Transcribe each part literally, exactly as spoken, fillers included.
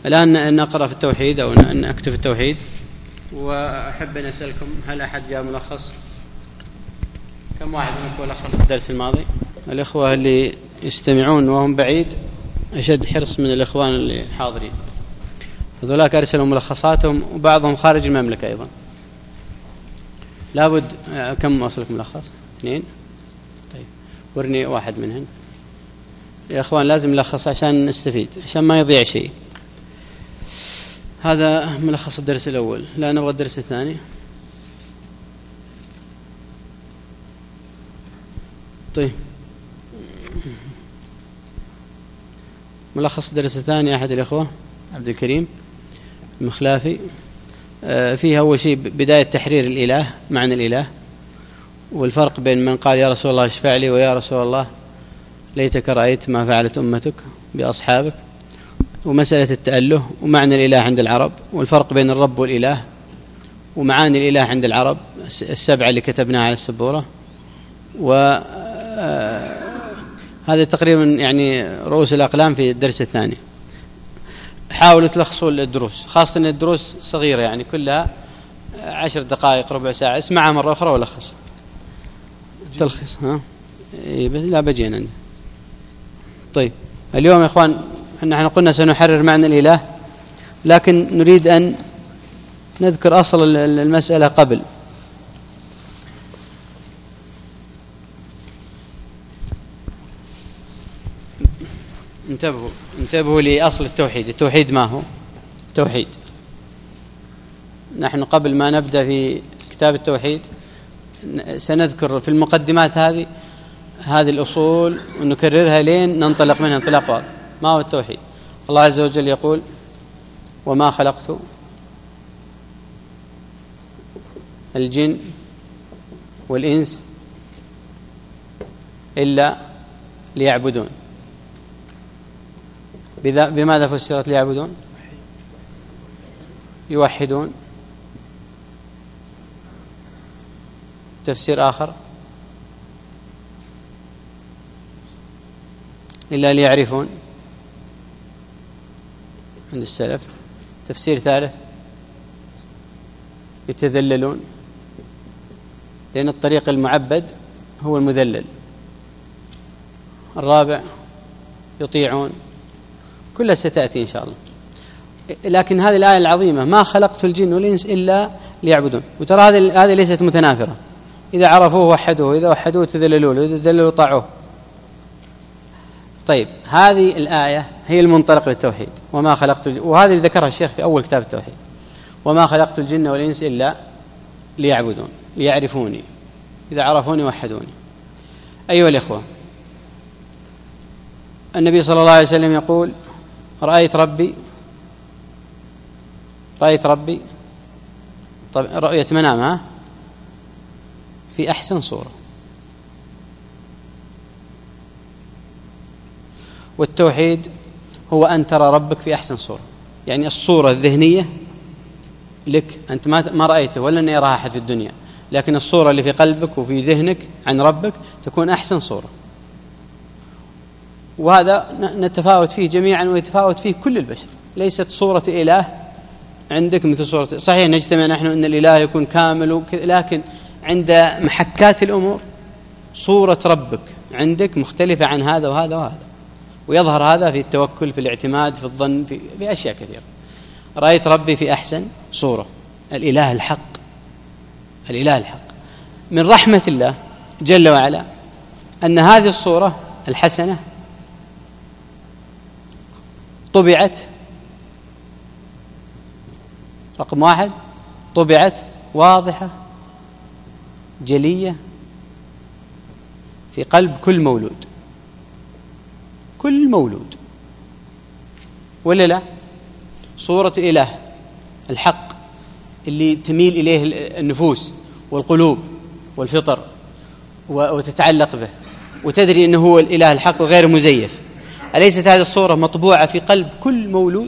الآن نقرأ في التوحيد أو نكتب التوحيد، وأحب أن أسألكم هل أحد جاء ملخص؟ كم واحد منكم لخص الدرس الماضي؟ الإخوة اللي يستمعون وهم بعيد أشد حرص من الإخوان اللي حاضرين، هذولاك أرسلوا ملخصاتهم وبعضهم خارج المملكة أيضا. لابد. كم وصلك ملخص؟ اثنين. طيب ورني واحد منهن يا إخوان، لازم نلخص عشان نستفيد، عشان ما يضيع شيء. هذا ملخص الدرس الأول، لا نبغى الدرس الثاني. طيب ملخص الدرس الثاني أحد الإخوة عبد الكريم المخلافي، فيه أول شيء بداية تحرير الإله، معنى الإله، والفرق بين من قال يا رسول الله اشفع لي ويا رسول الله ليتك رأيت ما فعلت أمتك بأصحابك، ومسألة التأله ومعنى الإله عند العرب، والفرق بين الرب والإله ومعاني الإله عند العرب السبعة اللي كتبناها على السبورة. وهذا تقريبا يعني رؤوس الأقلام في الدرس الثاني. حاولوا تلخصوا الدروس، خاصة أن الدروس صغيرة يعني كلها عشر دقائق ربع ساعة، اسمعها مرة أخرى ولخص تلخيص. ها إيه لا بجينا عندي. طيب اليوم يا إخوان نحن قلنا سنحرر معنى الإله، لكن نريد أن نذكر أصل المسألة قبل. انتبهوا انتبهوا لأصل التوحيد. التوحيد ما هو التوحيد؟ نحن قبل ما نبدأ في كتاب التوحيد سنذكر في المقدمات هذه هذه الأصول ونكررها لين ننطلق منها انطلاق واضح. ما هو التوحيد؟ الله عز وجل يقول وما خلقت الجن والإنس إلا ليعبدون. بماذا فسرت ليعبدون؟ يوحدون. تفسير آخر إلا ليعرفون عند السلف. تفسير ثالث يتذللون، لأن الطريق المعبد هو المذلل. الرابع يطيعون. كلها ستأتي إن شاء الله. لكن هذه الآية العظيمة ما خلقت الجن والإنس إلا ليعبدون، وترى هذه هذه ليست متنافرة. إذا عرفوه وحدوه، إذا وحدوه تذللوا له، إذا تذللوا طاعوه. طيب هذه الآية هي المنطلق للتوحيد. وما خلقت الجن، وهذه اللي ذكرها الشيخ في أول كتاب التوحيد، وما خلقت الجن والإنس إلا ليعبدون ليعرفوني، إذا عرفوني وحدوني. أيها الإخوة، النبي صلى الله عليه وسلم يقول رأيت ربي رأيت ربي طب رؤية منام ها في أحسن صورة. والتوحيد هو أن ترى ربك في أحسن صورة، يعني الصورة الذهنية لك أنت ما رأيته ولا أن يراها أحد في الدنيا، لكن الصورة اللي في قلبك وفي ذهنك عن ربك تكون أحسن صورة. وهذا نتفاوت فيه جميعا ويتفاوت فيه كل البشر. ليست صورة إله عندك مثل صورة، صحيح نجتمع نحن أن الإله يكون كامل، لكن عند محكات الأمور صورة ربك عندك مختلفة عن هذا وهذا وهذا. ويظهر هذا في التوكل، في الاعتماد، في الظن، في, في أشياء كثيرة. رأيت ربي في أحسن صورة. الإله الحق، الإله الحق. من رحمة الله جل وعلا أن هذه الصورة الحسنة طبعت، رقم واحد طبعت واضحة جلية في قلب كل مولود، كل مولود، ولا لا؟ صورة الإله الحق اللي تميل إليه النفوس والقلوب والفطر وتتعلق به وتدري أنه هو الإله الحق وغير مزيف. أليست هذه الصورة مطبوعة في قلب كل مولود؟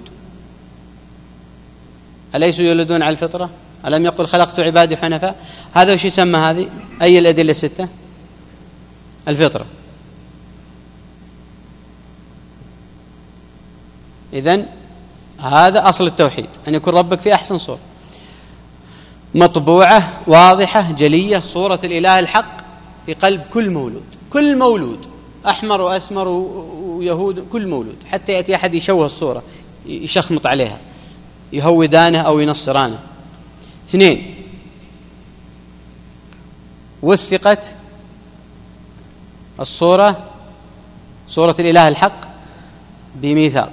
أليسوا يولدون على الفطرة؟ ألم يقل خلقت عبادي حنفاء؟ هذا وش يسمى هذه؟ أي الأدلة الستة؟ الفطرة. إذن هذا أصل التوحيد، أن يكون ربك في أحسن صورة، مطبوعة واضحة جلية، صورة الإله الحق في قلب كل مولود، كل مولود أحمر وأسمر ويهود، كل مولود، حتى يأتي أحد يشوه الصورة يشخمط عليها، يهودانه أو ينصرانه. اثنين، وثقت الصورة، صورة الإله الحق، بميثاق: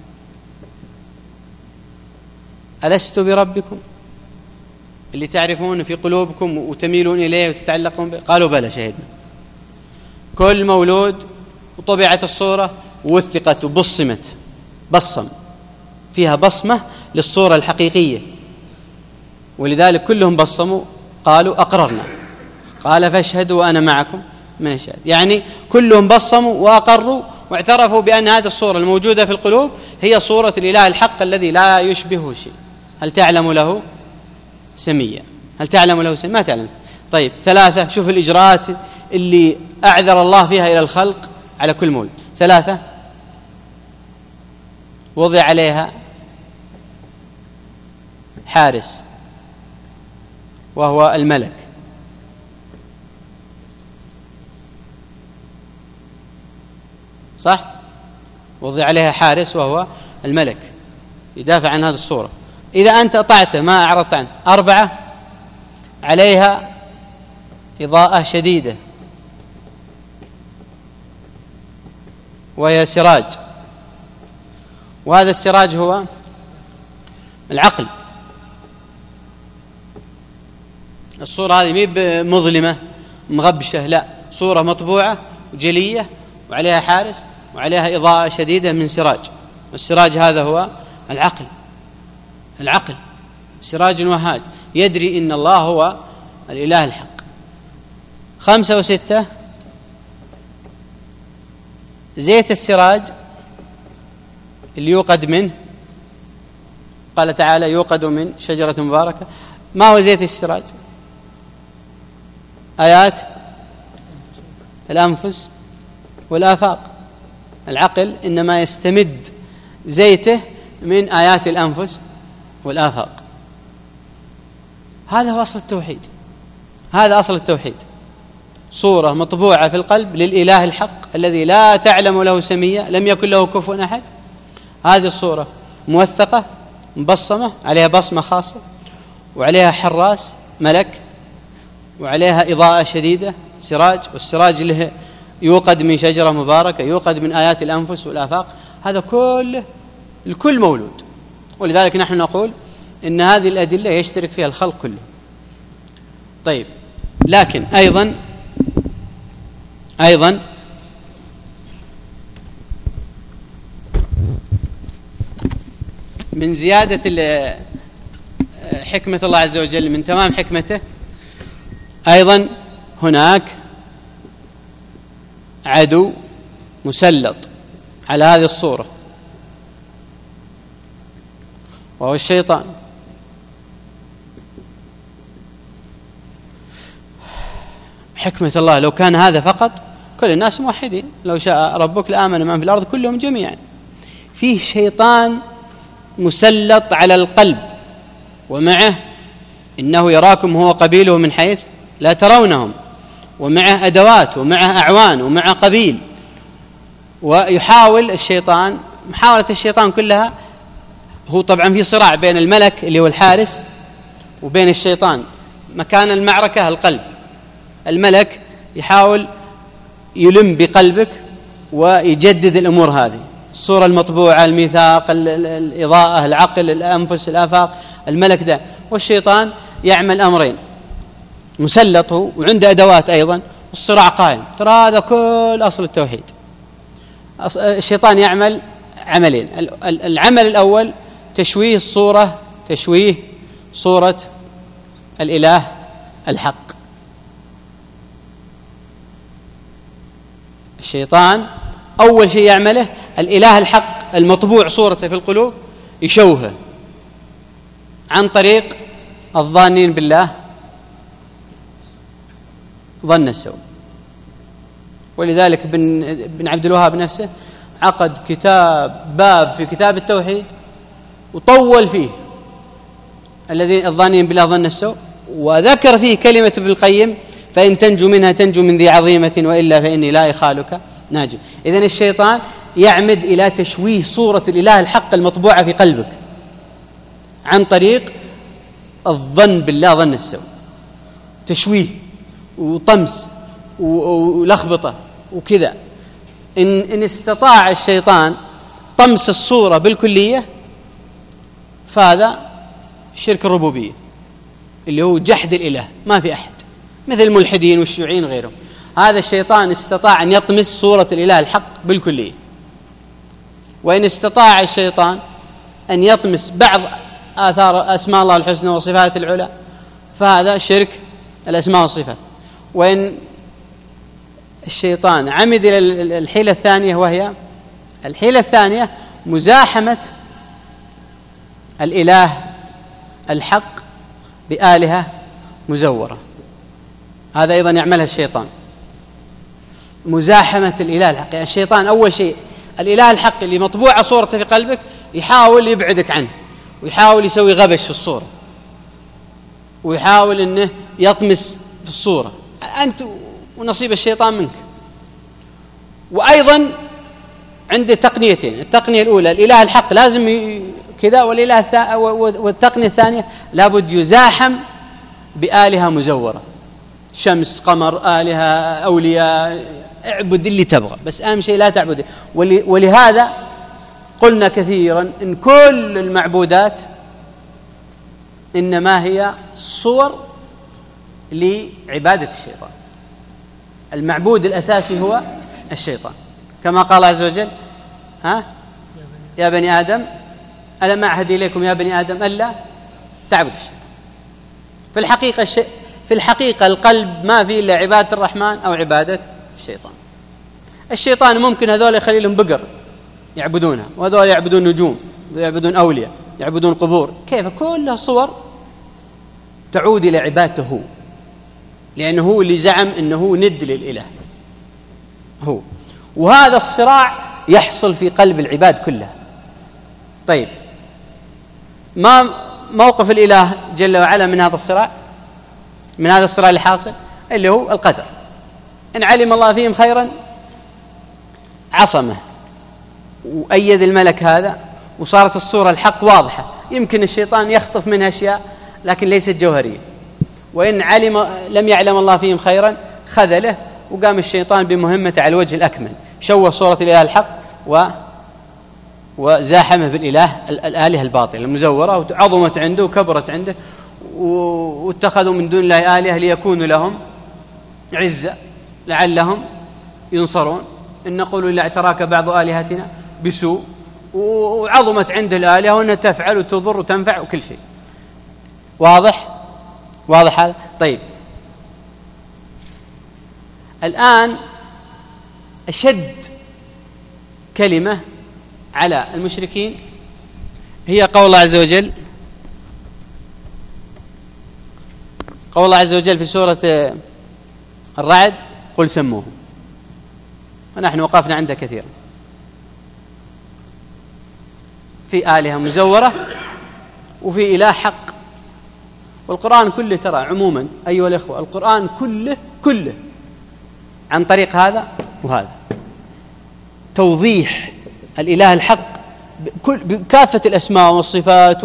ألست بربكم، اللي تعرفون في قلوبكم وتميلون إليه وتتعلقون به. قالوا بلى شهدنا. كل مولود وطبعت الصورة ووثقت وبصمت، بصم فيها بصمة للصورة الحقيقية، ولذلك كلهم بصموا قالوا أقررنا. قال فاشهدوا وأنا معكم من الشهاد، يعني كلهم بصموا وأقروا واعترفوا بأن هذه الصورة الموجودة في القلوب هي صورة الإله الحق الذي لا يشبهه شيء. هل تعلم له سميا؟ هل تعلم له سميا؟ ما تعلم. طيب، ثلاثة، شوف الإجراءات اللي أعذر الله فيها إلى الخلق على كل مولد. ثلاثة، وضع عليها حارس وهو الملك، صح؟ وضع عليها حارس وهو الملك يدافع عن هذه الصورة. إذا أنت أطعته ما أعرضت عنه. أربعة، عليها إضاءة شديدة وهي سراج، وهذا السراج هو العقل. الصورة هذه مي بمظلمة مغبشة، لا، صورة مطبوعة وجلية وعليها حارس وعليها إضاءة شديدة من سراج، والسراج هذا هو العقل. العقل سراج وهاج يدري إن الله هو الإله الحق. خمسة وستة، زيت السراج اللي يوقد منه، قال تعالى يوقد من شجرة مباركة. ما هو زيت السراج؟ آيات الأنفس والآفاق. العقل إنما يستمد زيته من آيات الأنفس والآفاق. هذا هو أصل التوحيد، هذا أصل التوحيد، صورة مطبوعة في القلب للإله الحق الذي لا تعلم له سمية، لم يكن له كفوا أحد. هذه الصورة موثقة مبصمة، عليها بصمة خاصة، وعليها حراس ملك، وعليها إضاءة شديدة سراج، والسراج له يوقد من شجرة مباركة، يوقد من آيات الأنفس والآفاق. هذا كله لكل مولود، ولذلك نحن نقول إن هذه الأدلة يشترك فيها الخلق كله. طيب، لكن أيضا أيضا من زيادة حكمة الله عز وجل، من تمام حكمته، أيضا هناك عدو مسلط على هذه الصورة وهو الشيطان. حكمة الله لو كان هذا فقط كل الناس موحدين، لو شاء ربك لآمن من في الأرض كلهم جميعا. فيه شيطان مسلط على القلب، ومعه إنه يراكم هو قبيله من حيث لا ترونهم، ومعه أدوات ومعه أعوان ومعه قبيل، ويحاول الشيطان، محاولة الشيطان كلها هو طبعا في صراع بين الملك اللي هو الحارس وبين الشيطان. مكان المعركة القلب. الملك يحاول يلم بقلبك ويجدد الأمور هذه، الصورة المطبوعة، الميثاق، الإضاءة، العقل، الأنفس، الآفاق، الملك ده. والشيطان يعمل أمرين، مسلطه وعنده أدوات أيضا، الصراع قائم. ترى هذا كل أصل التوحيد. الشيطان يعمل عملين. العمل الأول تشويه الصورة، تشويه صورة الإله الحق. الشيطان أول شيء يعمله الإله الحق المطبوع صورته في القلوب يشوهه عن طريق الظانين بالله ظن السوء. ولذلك ابن عبد الوهاب نفسه عقد كتاب، باب في كتاب التوحيد وطول فيه الذين الظانين بالله ظن السوء، وذكر فيه كلمة ابن القيم فإن تنجو منها تنجو من ذي عظيمة وإلا فإني لا إخالك ناجي. إذن الشيطان يعمد إلى تشويه صورة الإله الحق المطبوعة في قلبك عن طريق الظن بالله ظن السوء، تشويه وطمس ولخبطة وكذا. إن, إن استطاع الشيطان طمس الصورة بالكلية فهذا شرك الربوبية اللي هو جحد الإله، ما في أحد، مثل الملحدين والشيوعيين وغيرهم. هذا الشيطان استطاع أن يطمس صورة الإله الحق بالكلية. وإن استطاع الشيطان أن يطمس بعض آثار أسماء الله الحسنى وصفات العلى فهذا شرك الأسماء والصفات. وإن الشيطان عمد إلى الحيلة الثانية، وهي الحيلة الثانية مزاحمة الإله الحق بآلهة مزورة، هذا أيضا يعملها الشيطان، مزاحمة الإله الحق. يعني الشيطان أول شيء الإله الحق اللي مطبوعة صورته في قلبك يحاول يبعدك عنه، ويحاول يسوي غبش في الصورة، ويحاول أنه يطمس في الصورة، أنت ونصيب الشيطان منك. وأيضا عنده تقنيتين، التقنية الأولى الإله الحق لازم كذا، والإله الث... والتقنية الثانية لابد يزاحم بآلهة مزورة، شمس قمر آلهة أولياء، اعبد اللي تبغى بس أهم شيء لا تعبد. ول... ولهذا قلنا كثيرا إن كل المعبودات إنما هي صور لعبادة الشيطان، المعبود الأساسي هو الشيطان، كما قال عز وجل ها يا بني آدم ألم أعهد إليكم يا بني آدم ألا تعبدوا الشيطان. في الحقيقة الشيء في الحقيقة القلب ما فيه إلا عبادة الرحمن أو عبادة الشيطان. الشيطان ممكن هذول يخلي لهم بقر يعبدونها، وهذول يعبدون نجوم، يعبدون أولياء، يعبدون قبور، كيف كلها صور تعود إلى عبادته، لأنه هو اللي زعم أنه ند للإله هو. وهذا الصراع يحصل في قلب العباد كلها. طيب ما موقف الإله جل وعلا من هذا الصراع؟ من هذا الصراع اللي حاصل اللي هو القدر، إن علم الله فيهم خيرا عصمه وأيد الملك هذا، وصارت الصورة الحق واضحة، يمكن الشيطان يخطف منها أشياء لكن ليست جوهرية. وإن علم لم يعلم الله فيهم خيرا خذله، وقام الشيطان بمهمته على الوجه الأكمل، شوه صورة الإله الحق و وزاحمه بالإله الآلهة الباطلة المزورة، وعظمت عنده وكبرت عنده، واتخذوا من دون الله آلهة ليكونوا لهم عزة لعلهم ينصرون، إن نقول إلا اعتراك بعض آلهتنا بسوء، وعظمت عنده الآلهة وأنها تفعل وتضر وتنفع وكل شيء. واضح؟ واضح هذا؟ طيب الآن أشد كلمة على المشركين هي قول الله عز وجل، قول الله عز وجل في سورة الرعد قل سموه، ونحن وقفنا عنده كثيرا. في آلهة مزورة وفي إله حق، والقرآن كله ترى عموما أيها الأخوة القرآن كله كله عن طريق هذا وهذا، توضيح الإله الحق بكافة الأسماء والصفات،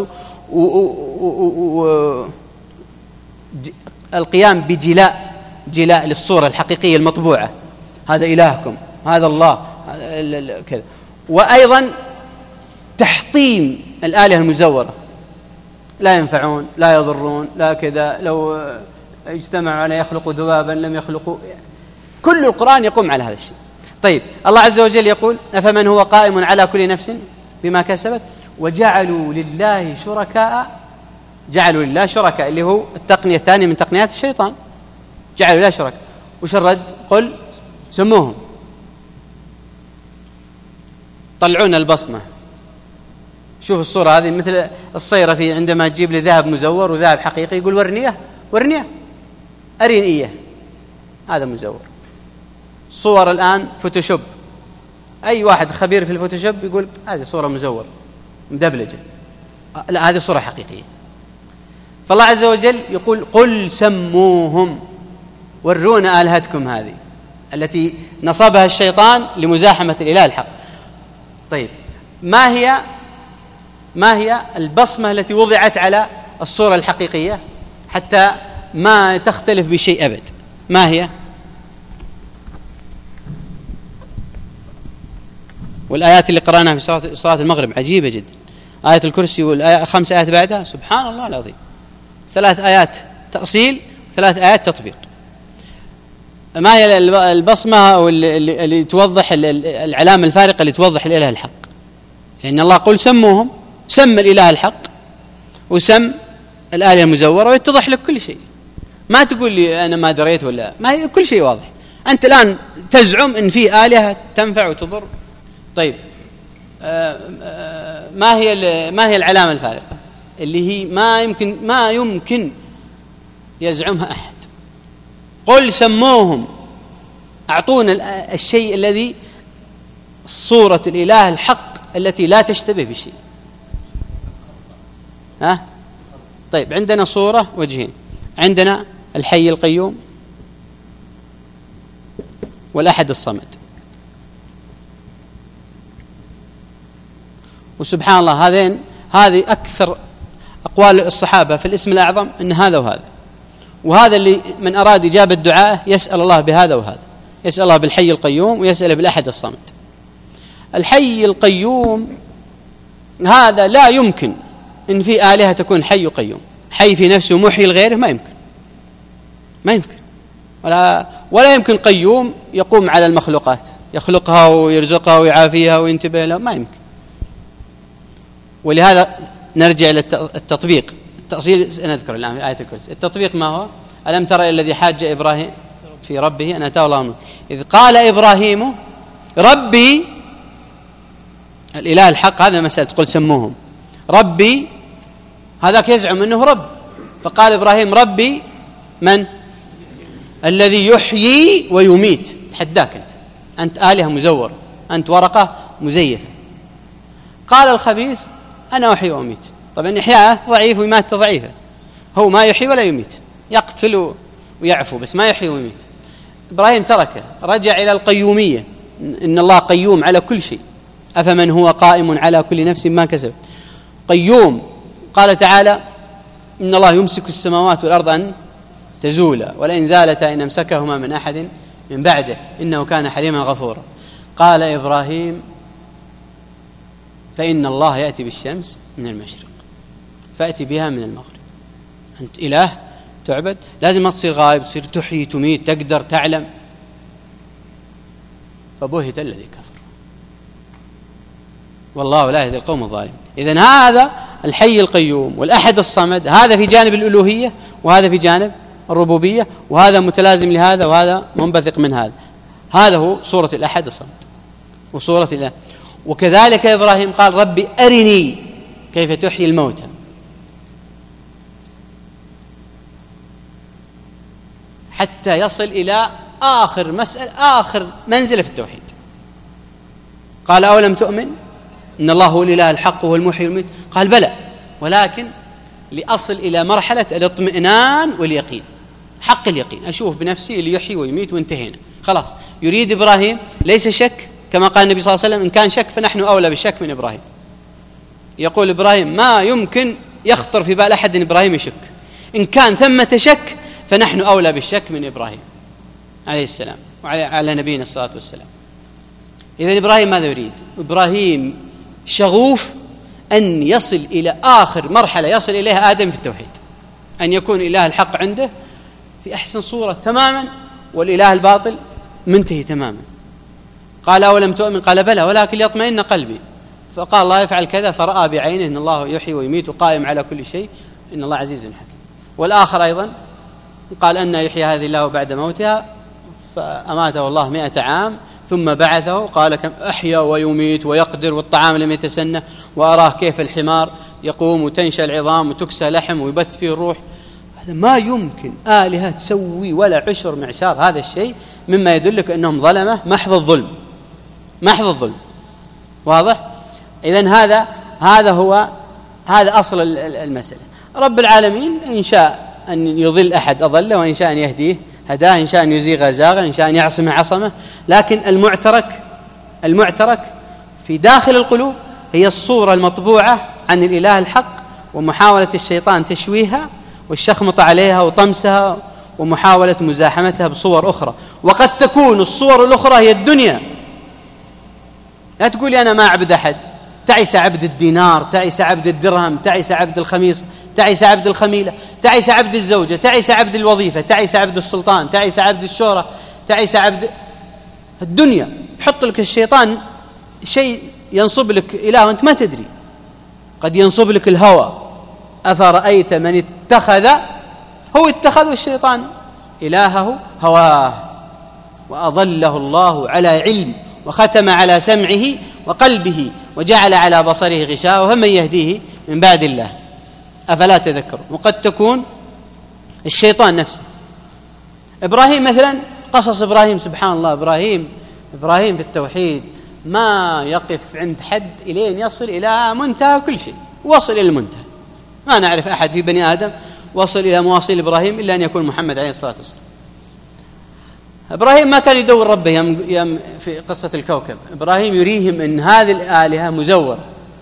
والقيام بجلاء جلاء للصورة الحقيقية المطبوعة، هذا إلهكم هذا الله كذا. وأيضا تحطيم الآلهة المزورة، لا ينفعون لا يضرون لا كذا، لو اجتمعوا على يخلقوا ذبابا لم يخلقوا، كل القرآن يقوم على هذا الشيء. طيب الله عز وجل يقول أفمن هو قائم على كل نفس بما كسبت وجعلوا لله شركاء، جعلوا لله شركاء اللي هو التقنية الثانية من تقنيات الشيطان، جعلوا لله شركاء. وش الرد؟ قل سموهم، طلعون البصمة. شوف الصورة هذه مثل الصيرة في عندما تجيب لي ذهب مزور وذهب حقيقي يقول ورنيه ورنيه أرين إيه، هذا مزور. صور الآن فوتوشوب، أي واحد خبير في الفوتوشوب يقول هذه صورة مزور مدبلجة، لا، هذه صورة حقيقية. فالله عز وجل يقول قل سموهم، ورونا آلهتكم هذه التي نصبها الشيطان لمزاحمة الإله الحق. طيب، ما هي ما هي البصمة التي وضعت على الصورة الحقيقية حتى ما تختلف بشيء أبد؟ ما هي؟ والآيات اللي قرأناها في صلاة المغرب عجيبة جدا. آية الكرسي والخمس آيات بعدها سبحان الله العظيم، ثلاث آيات تأصيل ثلاث آيات تطبيق. ما هي البصمة اللي, اللي توضح العلامة الفارقة اللي توضح الإله الحق؟ لأن الله قل سموهم، سم الإله الحق وسم الآلهة المزورة، ويتضح لك كل شيء. ما تقول لي أنا ما دريت ولا ما، هي كل شيء واضح. أنت الآن تزعم إن في آلهة تنفع وتضر. طيب، آآ آآ ما هي ما هي العلامة الفارقة اللي هي ما يمكن ما يمكن يزعمها أحد؟ قل سموهم، أعطونا الشيء الذي صورة الإله الحق التي لا تشتبه بشيء. ها؟ طيب، عندنا صورة وجهين، عندنا الحي القيوم والأحد الصمد. وسبحان الله هذين هذه أكثر أقوال الصحابة في الاسم الأعظم إن هذا وهذا، وهذا اللي من أراد إجابة دعاءه يسأل الله بهذا وهذا، يسأل الله بالحي القيوم ويسأل بالأحد الصمد. الحي القيوم هذا لا يمكن إن في آلهة تكون حي قيوم، حي في نفسه محيي الغيره، ما يمكن ما يمكن ولا ولا يمكن قيوم يقوم على المخلوقات يخلقها ويرزقها ويعافيها وينتبه لها، ما يمكن. ولهذا نرجع للتطبيق. التأصيل نذكر الآن في آية الكرسي. التطبيق ما هو؟ ألم ترى الذي حاج إبراهيم في ربه أن آتاه الله الملك إذ قال إبراهيم ربي، الإله الحق هذا مسألة قل سموهم ربي، هذاك يزعم أنه رب، فقال إبراهيم ربي من؟ الذي يحيي ويميت. تحداك أنت أنت آلهة مزورة، أنت ورقة مزيفة. قال الخبيث أنا أحيي وأميت. طبعا إحياءه ضعيف وإماتته ضعيفة، هو ما يحيي ولا يميت، يقتل ويعفو بس ما يحيي ويميت. إبراهيم تركه، رجع إلى القيومية، إن الله قيوم على كل شيء، أفمن هو قائم على كل نفس ما كسبت. قيوم. قال تعالى إن الله يمسك السماوات والأرض أن تزولا ولئن زالتا إن أمسكهما من أحد من بعده إنه كان حليما غفورا. قال إبراهيم فإن الله يأتي بالشمس من المشرق فأتي بها من المغرب. أنت إله تعبد، لازم ما تصير غائب، تصير تحيي تميت، تقدر تعلم. فبهت الذي كفر والله لا يهدي القوم الظالمين. إذن هذا الحي القيوم والأحد الصمد، هذا في جانب الألوهية وهذا في جانب الربوبية، وهذا متلازم لهذا وهذا منبثق من هذا. هذا هو صورة الأحد الصمد وصورة الله. وكذلك إبراهيم قال ربي أرني كيف تحيي الموتى. حتى يصل إلى آخر مسألة، آخر منزلة في التوحيد. قال أولم تؤمن إن الله هو الإله الحق وهو المحيي والميت؟ قال بلى، ولكن لأصل إلى مرحلة الاطمئنان واليقين، حق اليقين، أشوف بنفسي اللي يحيي ويميت وانتهينا خلاص. يريد إبراهيم ليس شك، كما قال النبي صلى الله عليه وسلم إن كان شك فنحن أولى بالشك من إبراهيم. يقول إبراهيم ما يمكن يخطر في بال أحد إن إبراهيم يشك، إن كان ثمة شك فنحن أولى بالشك من إبراهيم عليه السلام وعلى نبينا الصلاة والسلام. إذن إبراهيم ماذا يريد؟ إبراهيم شغوف أن يصل إلى آخر مرحلة يصل إليها آدم في التوحيد، أن يكون إله الحق عنده في أحسن صورة تماما والإله الباطل منتهي تماما. قال أولم تؤمن؟ قال بلى ولكن ليطمئن قلبي. فقال الله يفعل كذا، فرأى بعينه أن الله يحيي ويميت وقائم على كل شيء، إن الله عزيز حكيم. والآخر أيضا قال أن يحيي هذه الله بعد موتها، فأماته الله مئة عام ثم بعثه، قال كم أحيا ويميت ويقدر والطعام لم يتسنى، وأراه كيف الحمار يقوم وتنشأ العظام وتكسى لحم ويبث فيه الروح. هذا ما يمكن آلهة تسوي ولا عشر معشار. هذا الشيء مما يدلك أنهم ظلمة محض الظلم، محض الظلم. واضح؟ إذن هذا هذا هو هذا أصل المسألة. رب العالمين إن شاء أن يضل أحد أضله، وإن شاء أن يهديه هداه، إن شاء أن يزيغ زاغه، إن شاء أن يعصمه عصمه. لكن المعترك المعترك في داخل القلوب هي الصورة المطبوعة عن الإله الحق، ومحاولة الشيطان تشويهها والشخمط عليها وطمسها ومحاولة مزاحمتها بصور أخرى. وقد تكون الصور الأخرى هي الدنيا. لا تقولي أنا ما أعبد أحد، تعس عبد الدينار، تعس عبد الدرهم، تعس عبد الخميص، تعس عبد الخميلة، تعس عبد الزوجة، تعس عبد الوظيفة، تعس عبد السلطان، تعس عبد الشهرة، تعس عبد الدنيا. يحط لك الشيطان شيء ينصب لك إله وأنت ما تدري. قد ينصب لك الهوى. أفرأيت من اتخذ، هو اتخذ الشيطان إلهه هواه وأضله الله على علم وختم على سمعه وقلبه وجعل على بصره غشاوة، فمن يهديه من بعد الله أفلا تذكرون. وقد تكون الشيطان نفسه. إبراهيم مثلا، قصص إبراهيم سبحان الله، إبراهيم إبراهيم في التوحيد ما يقف عند حد إلين يصل إلى منتهى كل شيء، وصل إلى المنتهى. ما نعرف أحد في بني آدم وصل إلى مواصيل إبراهيم إلا أن يكون محمد عليه الصلاة والسلام. إبراهيم ما كان يدور ربه يم يم في قصة الكوكب. إبراهيم يريهم أن هذه الآلهة مزورة.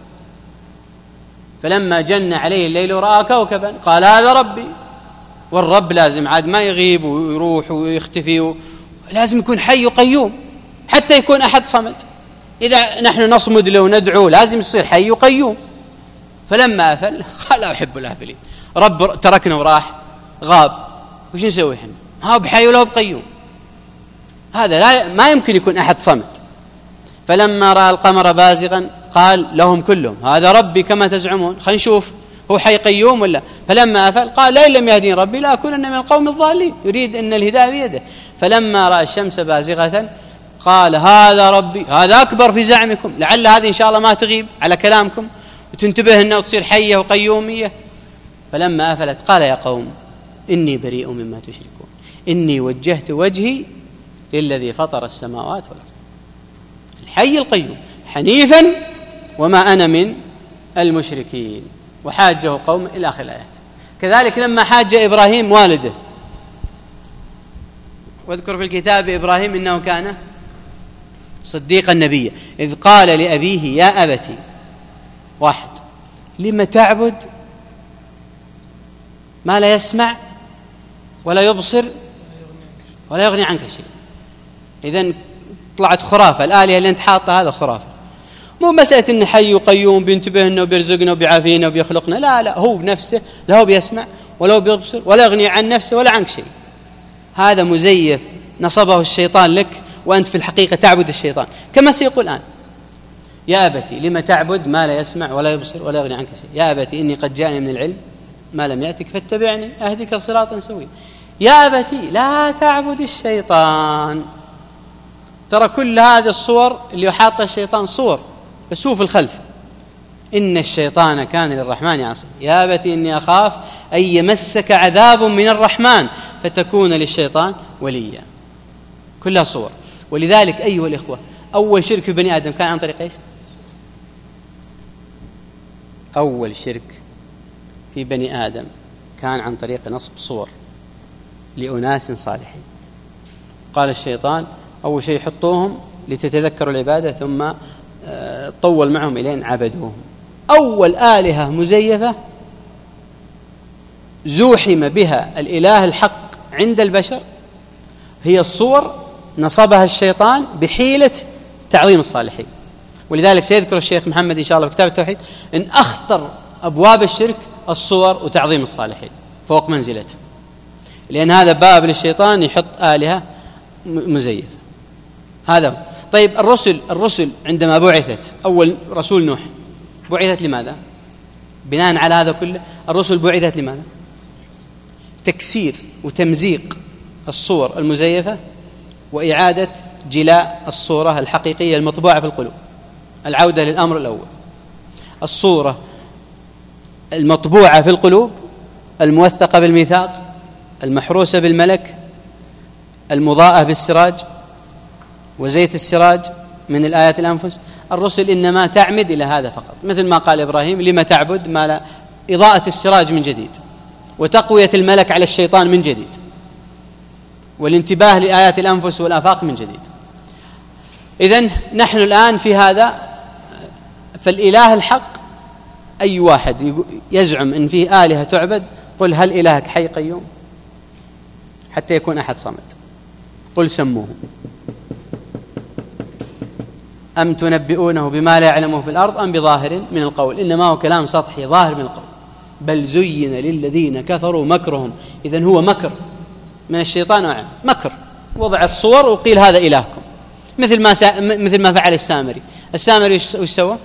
فلما جن عليه الليل رأى كوكبا قال هذا ربي. والرب لازم عاد ما يغيب ويروح ويختفي، لازم يكون حي قيوم حتى يكون أحد صمد. إذا نحن نصمد له وندعو لازم يصير حي قيوم. فلما أفل قال لا أحب الآفلين. رب تركنا وراح غاب، وش نسوي احنا؟ ما هو بحي ولا هو بقيوم. هذا لا ما يمكن يكون أحد صمد. فلما رأى القمر بازغا قال لهم كلهم هذا ربي كما تزعمون، خلينا نشوف هو حي قيوم ولا. فلما أفل قال لئن لم يهديني ربي لأكونن من القوم الضالين، يريد أن الهداية بيده. فلما رأى الشمس بازغة قال هذا ربي، هذا أكبر في زعمكم، لعل هذه إن شاء الله ما تغيب على كلامكم وتنتبه أنه تصير حية وقيومية. فلما أفلت قال يا قوم إني بريء مما تشركون إني وجهت وجهي للذي فطر السماوات والأرض الحي القيوم حنيفا وما أنا من المشركين. وحاجه قوم إلى آخر الآيات. كذلك لما حاج إبراهيم والده، واذكر في الكتاب إبراهيم إنه كان صديقا نبيا إذ قال لأبيه يا أبتي واحد لم تعبد ما لا يسمع ولا يبصر ولا يغني عنك شيء. إذن طلعت خرافة، الآلهة اللي انت حاطها هذا خرافة. مو مسألة إن حي وقيوم بينتبه إنه بيرزقنا وبيعافينا وبيخلقنا، لا لا، هو بنفسه لا هو بيسمع ولا هو بيبصر ولا يغني عن نفسه ولا عنك شيء. هذا مزيف نصبه الشيطان لك، وأنت في الحقيقة تعبد الشيطان. كما سيقول الآن يا أبتي لما تعبد ما لا يسمع ولا يبصر ولا يغني عنك شيء. يا أبتي إني قد جاءني من العلم ما لم يأتك فاتبعني أهدك صراطا سويا. يا أبتي لا تعبد الشيطان. ترى كل هذه الصور اللي يحاطها الشيطان صور بس هو في الخلف. إن الشيطان كان للرحمن عصيا. يا أبتي إني أخاف أن يمسك عذاب من الرحمن فتكون للشيطان وليا. كلها صور. ولذلك أيها الإخوة أول شرك في بني آدم كان عن طريق إيش؟ أول شرك في بني آدم كان عن طريق نصب صور لأناس صالحين. قال الشيطان أول شيء حطوهم لتتذكروا العبادة، ثم طول معهم إلين عبدوهم. أول آلهة مزيفة زوحم بها الإله الحق عند البشر هي الصور نصبها الشيطان بحيلة تعظيم الصالحين. ولذلك سيذكر الشيخ محمد إن شاء الله في كتاب التوحيد إن أخطر أبواب الشرك الصور وتعظيم الصالحين فوق منزلته، لأن هذا باب للشيطان يحط آلهة مزيفة. هذا طيب. الرسل الرسل عندما بعثت أول رسول نوح بعثت لماذا؟ بناء على هذا كله الرسل بعثت لماذا؟ تكسير وتمزيق الصور المزيفة وإعادة جلاء الصورة الحقيقية المطبوعة في القلوب. العودة للأمر الأول، الصورة المطبوعة في القلوب الموثقة بالميثاق المحروسة بالملك المضاءة بالسراج وزيت السراج من الآيات الأنفس، الرسل إنما تعمد إلى هذا فقط، مثل ما قال إبراهيم لما تعبد ما لا، إضاءة السراج من جديد، وتقوية الملك على الشيطان من جديد، والانتباه لآيات الأنفس والآفاق من جديد. إذن نحن الآن في هذا، فالإله الحق أي واحد يزعم أن فيه آلهة تعبد، قل هل إلهك حي قيوم حتى يكون أحد صمد، قل سموه أم تنبئونه بما لا يعلمه في الأرض أم بظاهر من القول، إنما هو كلام سطحي ظاهر من القول، بل زين للذين كفروا مكرهم. إذن هو مكر من الشيطان وعن مكر، وضعت صور وقيل هذا إلهكم، مثل ما سا... مثل ما فعل السامري. السامري وش سوى؟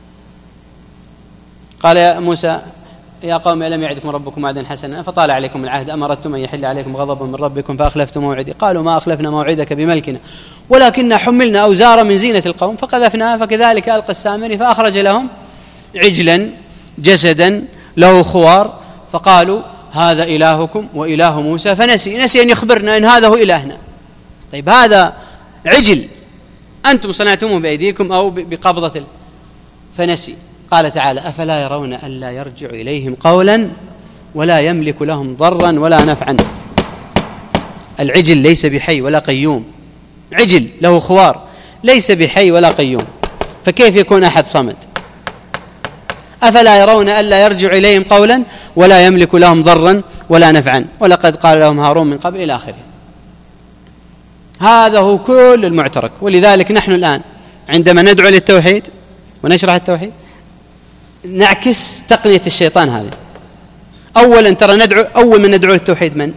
قال يا موسى يا قوم ألم يعدكم ربكم وعدا حسنا فطال عليكم العهد أم أردتم أن يحل عليكم غضب من ربكم فأخلفتم موعدي، قالوا ما أخلفنا موعدك بملكنا ولكننا حملنا أوزارا من زينة القوم فقذفناها فكذلك ألقى السامري فأخرج لهم عجلا جسدا له خوار فقالوا هذا إلهكم وإله موسى فنسي، نسي أن يخبرنا أن هذا هو إلهنا. طيب هذا عجل أنتم صنعتموه بأيديكم أو بقبضة ال... فنسي. قال تعالى أفلا يرون ألا يرجع إليهم قولا ولا يملك لهم ضرا ولا نفعا. العجل ليس بحي ولا قيوم، عجل له خوار ليس بحي ولا قيوم، فكيف يكون أحد صمد؟ أفلا يرون ألا يرجع إليهم قولا ولا يملك لهم ضرا ولا نفعا ولقد قال لهم هارون من قبل إلى آخره. هذا هو كل المعترك. ولذلك نحن الآن عندما ندعو للتوحيد ونشرح التوحيد نعكس تقنية الشيطان هذه. أولا ترى ندعو، أول من ندعو للتوحيد من؟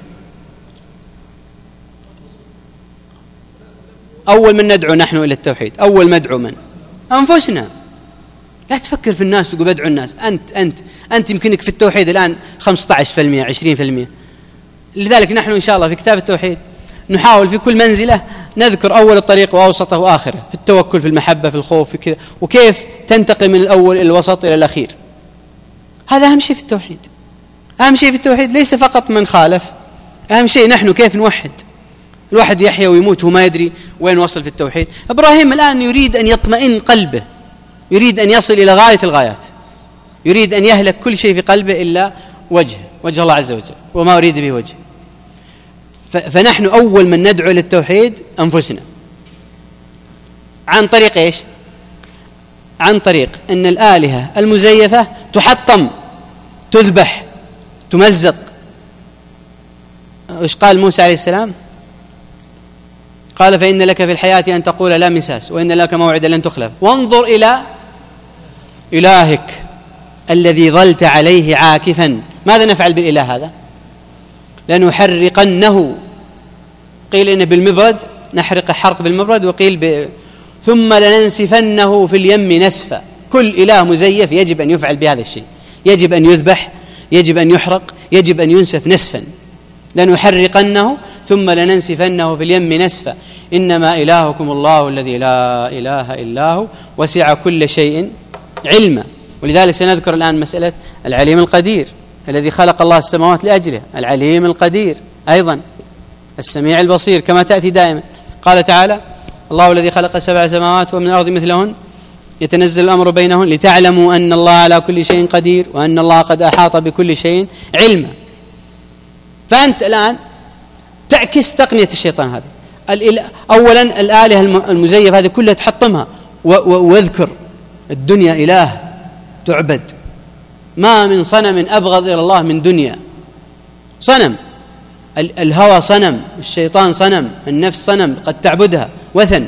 أول من ندعو نحن إلى التوحيد، أول مدعو من؟ أنفسنا. لا تفكر في الناس تقول بدعو الناس، أنت أنت أنت يمكنك في التوحيد الآن خمسة عشر بالمئة عشرين بالمئة. لذلك نحن إن شاء الله في كتاب التوحيد نحاول في كل منزلة نذكر أول الطريق وأوسطه وآخره، في التوكل في المحبة في الخوف في كذا، وكيف تنتقل من الأول إلى الوسط إلى الأخير. هذا أهم شيء في التوحيد. أهم شيء في التوحيد ليس فقط من خالف، أهم شيء نحن كيف نوحد. الواحد يحيا ويموت وما يدري وين وصل في التوحيد. إبراهيم الآن يريد أن يطمئن قلبه، يريد أن يصل إلى غاية الغايات، يريد أن يهلك كل شيء في قلبه إلا وجه وجه الله عز وجل وما أريد به وجه. فنحن أول من ندعو للتوحيد أنفسنا. عن طريق إيش؟ عن طريق أن الآلهة المزيفة تحطم، تذبح، تمزق. وإيش قال موسى عليه السلام؟ قال فإن لك في الحياة أن تقول لا مساس وإن لك موعدا لن تخلف وانظر إلى إلهك الذي ظلت عليه عاكفا. ماذا نفعل بالإله هذا؟ لنحرقنه. قيل إن بالمبرد نحرق حرق بالمبرد، وقيل ب... ثم لننسفنه في اليم نسفا. كل إله مزيف يجب أن يفعل بهذا الشيء، يجب أن يذبح، يجب أن يحرق، يجب أن ينسف نسفا. لنحرقنه ثم لننسفنه في اليم نسفا إنما إلهكم الله الذي لا إله إلا هو وسع كل شيء علما. ولذلك سنذكر الآن مسألة العليم القدير الذي خلق الله السماوات لأجله، العليم القدير أيضا السميع البصير كما تأتي دائما. قال تعالى الله الذي خلق سبع سماوات ومن الأرض مثلهن يتنزل الأمر بينهن لتعلموا أن الله على كل شيء قدير وأن الله قد أحاط بكل شيء علما. فأنت الآن تعكس تقنية الشيطان هذه. أولا الآلهة المزيفة هذه كلها تحطمها، واذكر الدنيا إله تعبد، ما من صنم أبغض إلى الله من دنيا. صنم، الهوى صنم، الشيطان صنم، النفس صنم قد تعبدها وثن.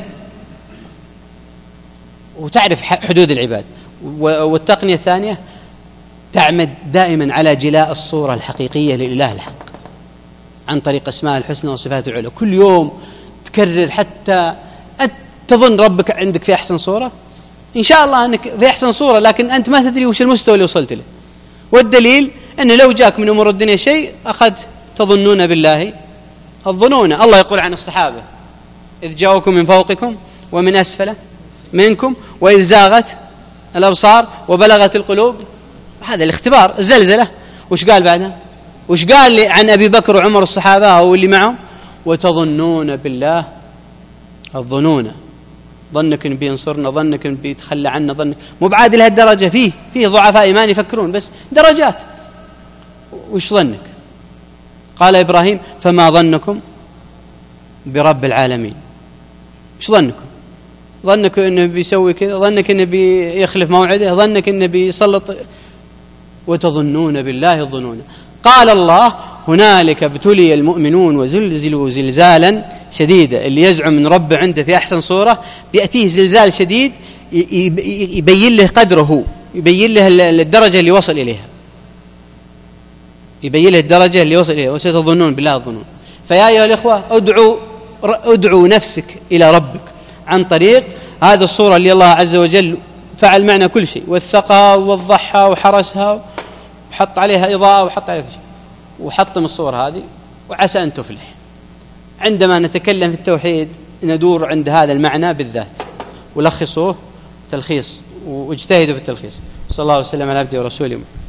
وتعرف حدود العباد. والتقنية الثانية تعمد دائما على جلاء الصورة الحقيقية للإله الحق عن طريق أسماء الحسنى وصفاته العلى. كل يوم تكرر حتى تظن ربك عندك في أحسن صورة. إن شاء الله أنك في أحسن صورة، لكن أنت ما تدري وش المستوى اللي وصلت له. والدليل أنه لو جاك من أمور الدنيا شيء أخذ تظنون بالله الظنون. الله يقول عن الصحابة إذ جاءوكم من فوقكم ومن أسفل منكم وإذ زاغت الأبصار وبلغت القلوب. هذا الاختبار الزلزلة. وش قال بعدها؟ وش قال عن أبي بكر وعمر الصحابة أو اللي معهم؟ وتظنون بالله الظنون. ظنك إن بينصرنا، ظنك إن بيتخلى عنا، ظنك مو بعاد لهالدرجة. فيه فيه ضعفاء إيمان يفكرون بس درجات. وش ظنك؟ قال إبراهيم فما ظنكم برب العالمين؟ وش ظنكم؟ ظنك إنه بيسوي كذا، ظنك إنه بيخلف موعده، ظنك إنه بيسلط، وتظنون بالله الظنون. قال الله هنالك ابتلي المؤمنون وزلزلوا زلزالا شديدا. اللي يزعم من ربه عنده في أحسن صورة بيأتيه زلزال شديد يبين له قدره، يبين له الدرجة اللي وصل إليها، يبين له الدرجة اللي وصل إليها. وستظنون بالله الظنون. فيا أيها الإخوة ادعوا ادعوا نفسك إلى ربك عن طريق هذه الصورة اللي الله عز وجل فعل معنا كل شيء، وثقها ووضحها وحرسها وحط عليها إضاءة وحط عليها كل شيء، وحطم الصور هذه، وعسى أن تفلح. عندما نتكلم في التوحيد ندور عند هذا المعنى بالذات، ولخصوه تلخيص واجتهدوا في التلخيص. صلى الله وسلم على عبده ورسوله.